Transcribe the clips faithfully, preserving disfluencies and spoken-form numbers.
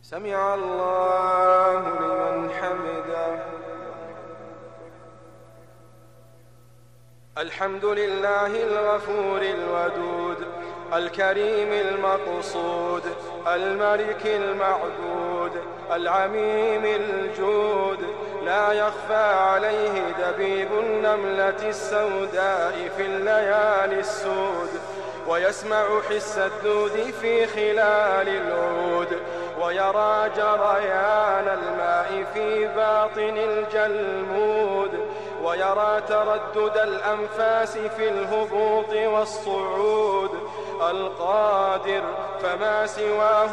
سمع الله لمن حمده. الحمد لله الغفور الودود الكريم المقصود الملك المعبود العميم الجود، لا يخفى عليه دبيب النملة السوداء في الليالي السود، ويسمع حس الدود في خلال العود، ويرى جريان الماء في باطن الجلمود، ويرى تردد الأنفاس في الهبوط والصعود. القادر فما سواه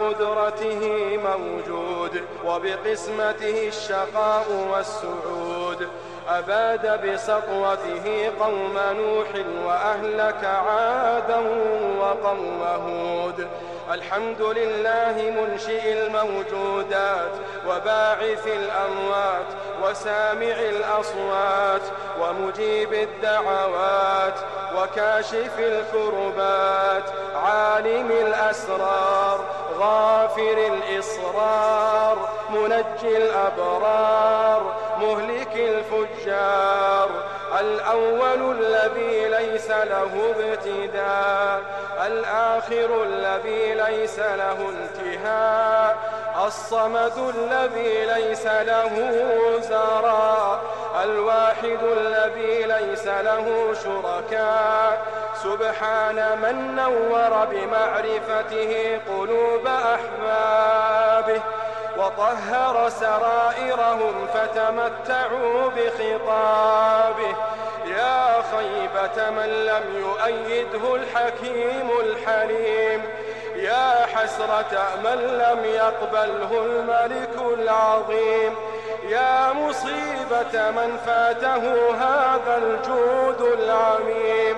بقدرته موجود، وبقسمته الشقاء والسعود. أباد بسطوته قوم نوح وأهلك عادا وقوم هود. الحمد لله منشئ الموجودات وباعث الأموات وسامع الأصوات ومجيب الدعوات وكاشف الكربات، عالم الأسرار غافر الإصرار منجي الأبرار مهلك الفجار. الأول الذي ليس له ابتداء، الآخر الذي ليس له انتهاء، الصمد الذي ليس له زراء، الواحد الذي ليس له شركاء. سبحان من نور بمعرفته قلوب أحبابه، وطهر سرائرهم فتمتعوا بخطابه. يا خيبة من لم يؤيده الحكيم الحليم، يا حسرة من لم يقبله الملك العظيم، يا مصيبة من فاته هذا الجود العميم.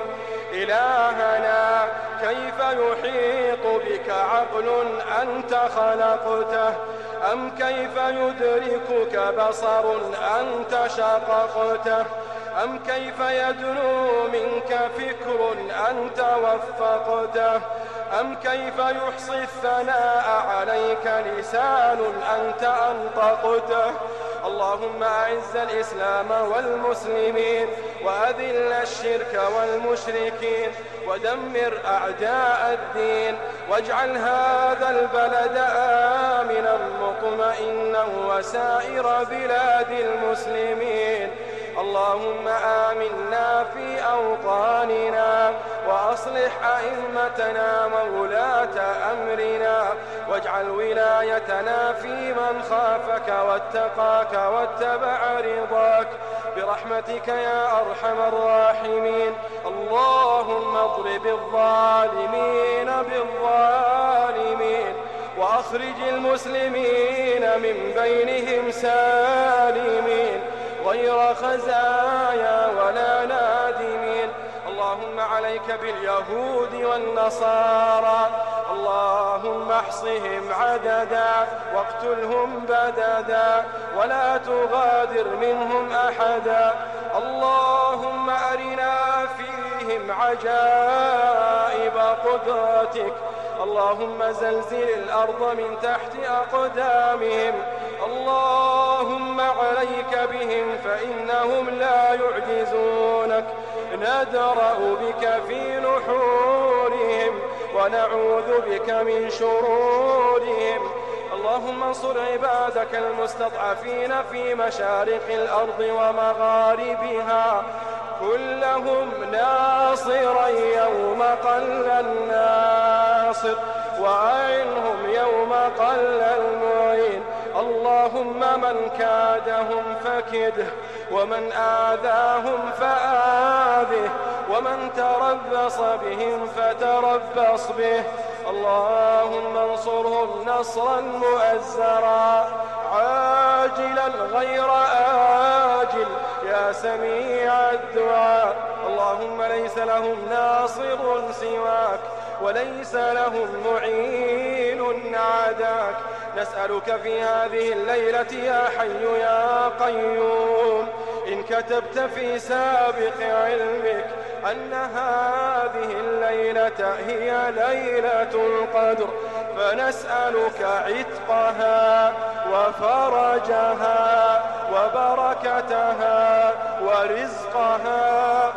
إلهنا كيف يحيط بك عقل أنت خلقته، أم كيف يدركك بصر أنت شققته، أم كيف يدنو منك فكر أنت وفقته، أم كيف يحصي الثناء عليك لسان أنت أنطقته. اللهم أعز الإسلام والمسلمين، وأذل الشرك والمشركين، ودمر أعداء الدين، واجعل هذا البلد آمنا مطمئنا وسائر بلاد المسلمين. اللهم آمنا في أوطاننا، وأصلح أئمتنا مولاة أمرنا، واجعل ولايتنا في من خافك واتقاك واتبع رضاك برحمتك يا أرحم الراحمين. اللهم اضرب الظالمين بالظالمين، وأخرج المسلمين من بينهم سالمين غير خزايا ولا نادمين. اللهم عليك باليهود والنصارى، اللهم احصهم عددا واقتلهم بددا ولا تغادر منهم أحدا. اللهم أرنا فيهم عجائب قدرتك، اللهم زلزل الأرض من تحت أقدامهم. اللهم عليك بهم فإنهم لا يعجزونك، ندرأ بك في نحورهم ونعوذ بك من شرورهم. اللهم انصر عبادك المستضعفين في مشارق الأرض ومغاربها، كلهم ناصرا يوم قل الناصر، وأعنهم يوم قل المعين. اللهم من كادهم فكده، ومن آذاهم فآذه، ومن تربص بهم فتربص به. اللهم انصرهم نصرا مؤزرا عاجلا غير آجل يا سميع الدعاء. اللهم ليس لهم ناصر سواك، وليس لهم معين عداك. نسألك في هذه الليلة يا حي يا قيوم، إن كتبت في سابق علمك أن هذه الليلة هي ليلة القدر فنسألك عتقها وفرجها وبركتها ورزقها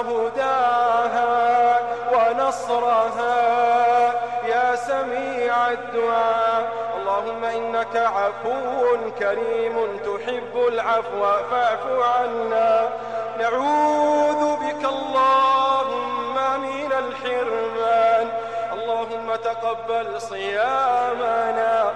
وهداها ونصرها يا سميع الدعاء. اللهم إنك عفو كريم تحب العفو فاعف عنا. نعوذ بك اللهم من الحرمان. اللهم تقبل صيامنا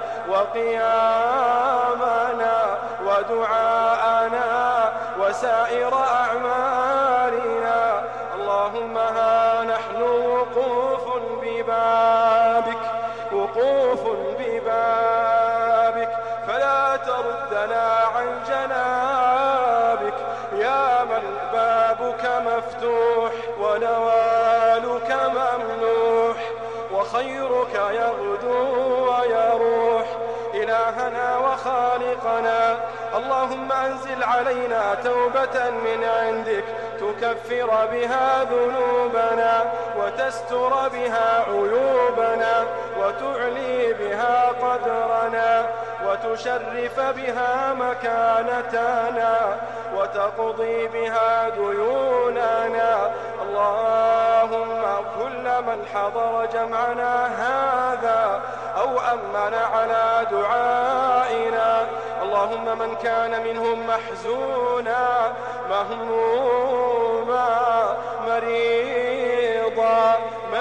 وقيامنا ودعاءنا وسائر أعمالنا. اللهم ها نحن وقوف ببابك وقوف ببابك فلا تردنا عن جنابك يا من بابك مفتوح ونوالك ممنوح وخيرك يغدو ويروح. إلهنا وخالقنا اللهم أنزل علينا توبة من عندك تكفر بها ذنوبنا وتستر بها عيوبنا وتعلي بها قدرنا وتشرف بها مكانتنا وتقضي بها ديوننا. اللهم كل من حضر جمعنا هذا أو أمن على دعائنا، اللهم من كان منهم محزونا مهموما مريضا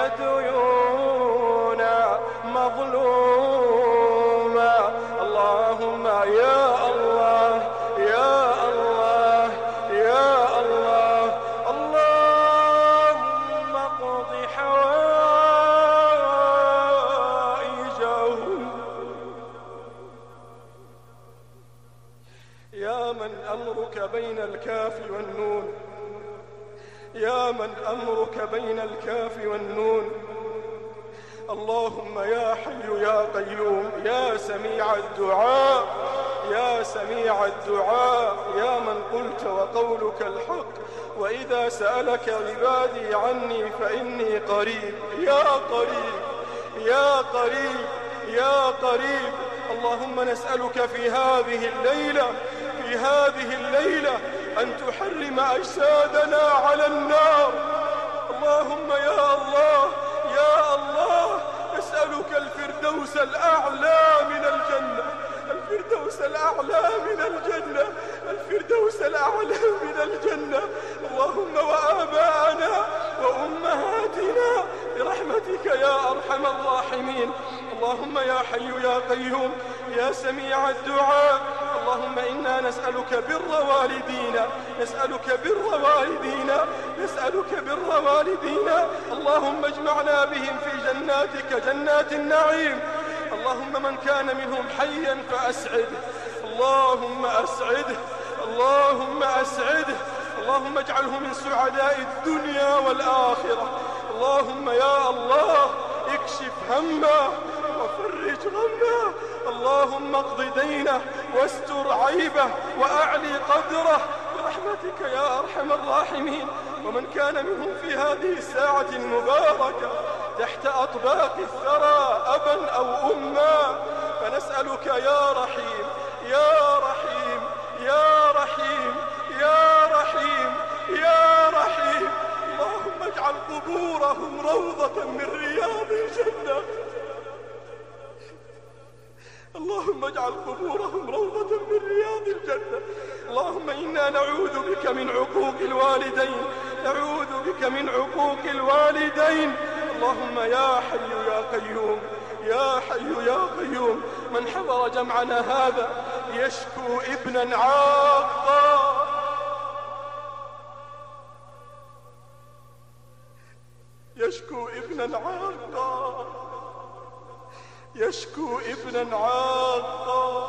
مديونا مظلوما، اللهم يا الله يا الله يا الله اللهم اقض حوائجهم. يا من أمرك بين الكاف والنون، يا من أمرك بين الكاف والنون. اللهم يا حي يا قيوم يا سميع الدعاء يا سميع الدعاء يا من قلت وقولك الحق وإذا سألك عبادي عني فإني قريب. يا قريب يا قريب يا قريب. اللهم نسألك في هذه الليلة في هذه الليلة أن تحرم أجسادنا على النار. اللهم يا الله يا الله نسألك الفردوس الأعلى من الجنة، الفردوس الأعلى من الجنة، الفردوس الأعلى من الجنة. اللهم وآباءنا وأمهاتنا برحمتك يا أرحم الراحمين. اللهم يا حي يا قيوم يا سميع الدعاء. اللهم إنا نسألك بر والدينا نسألك بر والدينا نسألك بر والدينا. اللهم اجمعنا بهم في جناتك جنات النعيم. اللهم من كان منهم حيا فأسعده، اللهم أسعده اللهم أسعده. اللهم اجعله من سعداء الدنيا والآخرة. اللهم يا الله اكشف همه وفرج غمه. اللهم اقض دينه واستر عيبه وأعلي قدره برحمتك يا أرحم الراحمين. ومن كان منهم في هذه الساعة المباركة تحت أطباق الثرى أبا أو أما فنسألك يا رحيم يا رحيم يا رحيم يا رحيم يا رحيم. اللهم اجعل قبورهم روضة من رياض الجنة. اللهم اجعل قبورهم روضة من رياض الجنة. اللهم إنا نعوذ بك من عقوق الوالدين نعوذ بك من عقوق الوالدين. اللهم يا حي يا قيوم يا حي يا قيوم من حضر جمعنا هذا يشكو ابنا عاقا يشكو ابنا عاقا يشكو ابنا عاقا.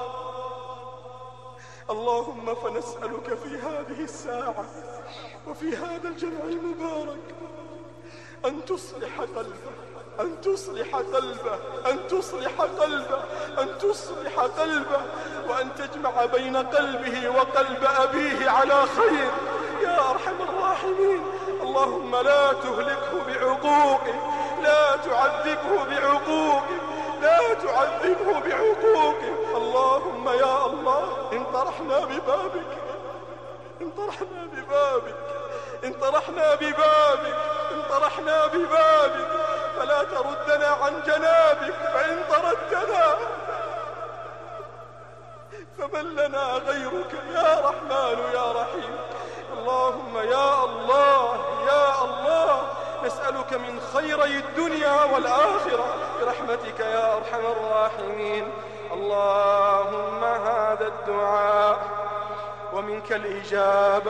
اللهم فنسألك في هذه الساعة وفي هذا الجمع المبارك أن تصلح قلبه أن تصلح قلبه أن تصلح قلبه أن تصلح قلبه وأن تجمع بين قلبه وقلب أبيه على خير يا أرحم الراحمين. اللهم لا تهلكه بعقوقه لا تعذبه بعقوقه لا تعذبه بعقوقه. اللهم يا الله إن طرحنا ببابك إن طرحنا ببابك إن طرحنا ببابك إن طرحنا ببابك فلا تردنا عن جنابك، فإن طردتنا فمن لنا غيرك يا رحمن يا رحيم. اللهم يا الله يا الله نسألك من خيري الدنيا والآخرة برحمتك يا أرحم الراحمين. اللهم هذا الدعاء ومنك الإجابة،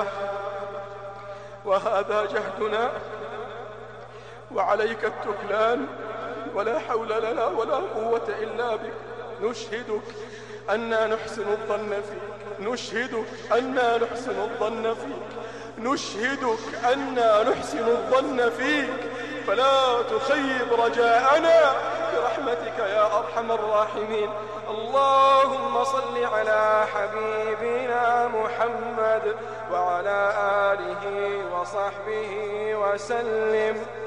وهذا جهدنا وعليك التكلان، ولا حول لنا ولا قوة إلا بك. نشهدك أننا نحسن الظن فيك نشهدك أننا نحسن الظن فيك نشهدك أننا نحسن الظن فيك فلا تخيب رجاءنا برحمتك يا أرحم الراحمين. اللهم صل على حبيبنا محمد وعلى آله وصحبه وسلم.